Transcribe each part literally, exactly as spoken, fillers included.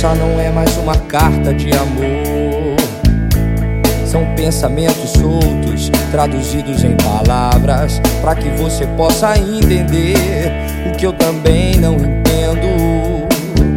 Essa não é mais uma carta de amor. São pensamentos soltos, traduzidos em palavras, pra que você possa entender o que eu também não entendo.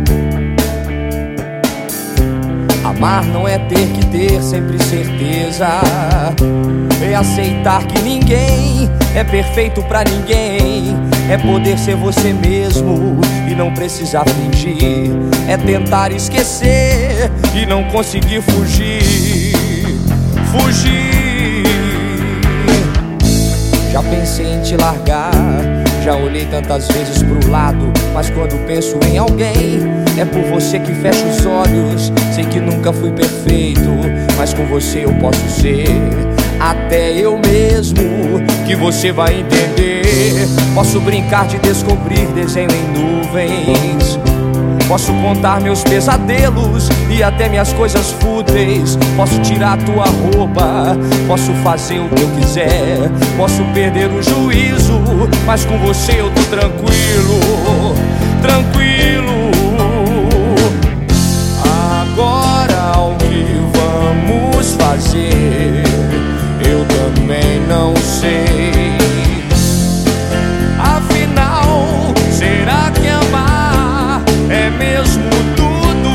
Amar não é ter que ter sempre certeza, é aceitar que ninguém é perfeito pra ninguém, é poder ser você mesmo e não precisar fingir, é tentar esquecer e não conseguir fugir. Fugir. Já pensei em te largar, já olhei tantas vezes pro lado, mas quando penso em alguém, é por você que fecho os olhos. Sei que nunca fui perfeito, mas com você eu posso ser até eu mesmo, que você vai entender. Posso brincar de descobrir desenho em nuvens, posso contar meus pesadelos e até minhas coisas fúteis. Posso tirar tua roupa, posso fazer o que eu quiser, posso perder o juízo, mas com você eu tô tranquilo, tranquilo. Agora o que vamos fazer, eu também não sei. Afinal, será que amar é mesmo tudo?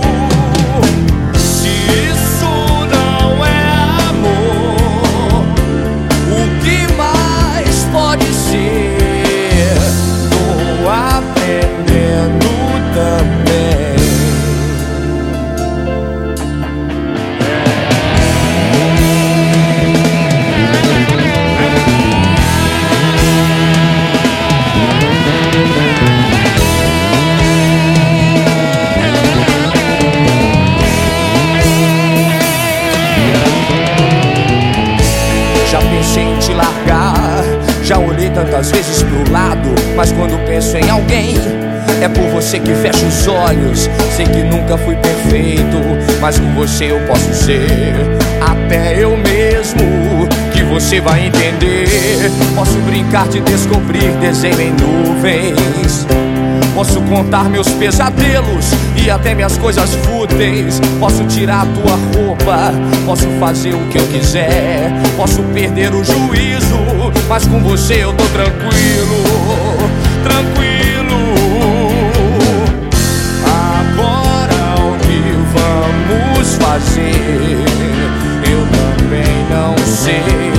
Se isso não é amor, o que mais pode ser? Tô aprendendo também. Já pensei em te largar, já olhei tantas vezes pro lado, mas quando penso em alguém, é por você que fecho os olhos. Sei que nunca fui perfeito, mas com você eu posso ser até eu mesmo, que você vai entender. Posso brincar de descobrir desenho em nuvens, posso contar meus pesadelos e até minhas coisas fúteis. Posso tirar tua roupa, posso fazer o que eu quiser, posso perder o juízo, mas com você eu tô tranquilo, tranquilo. Agora o que vamos fazer, eu também não sei.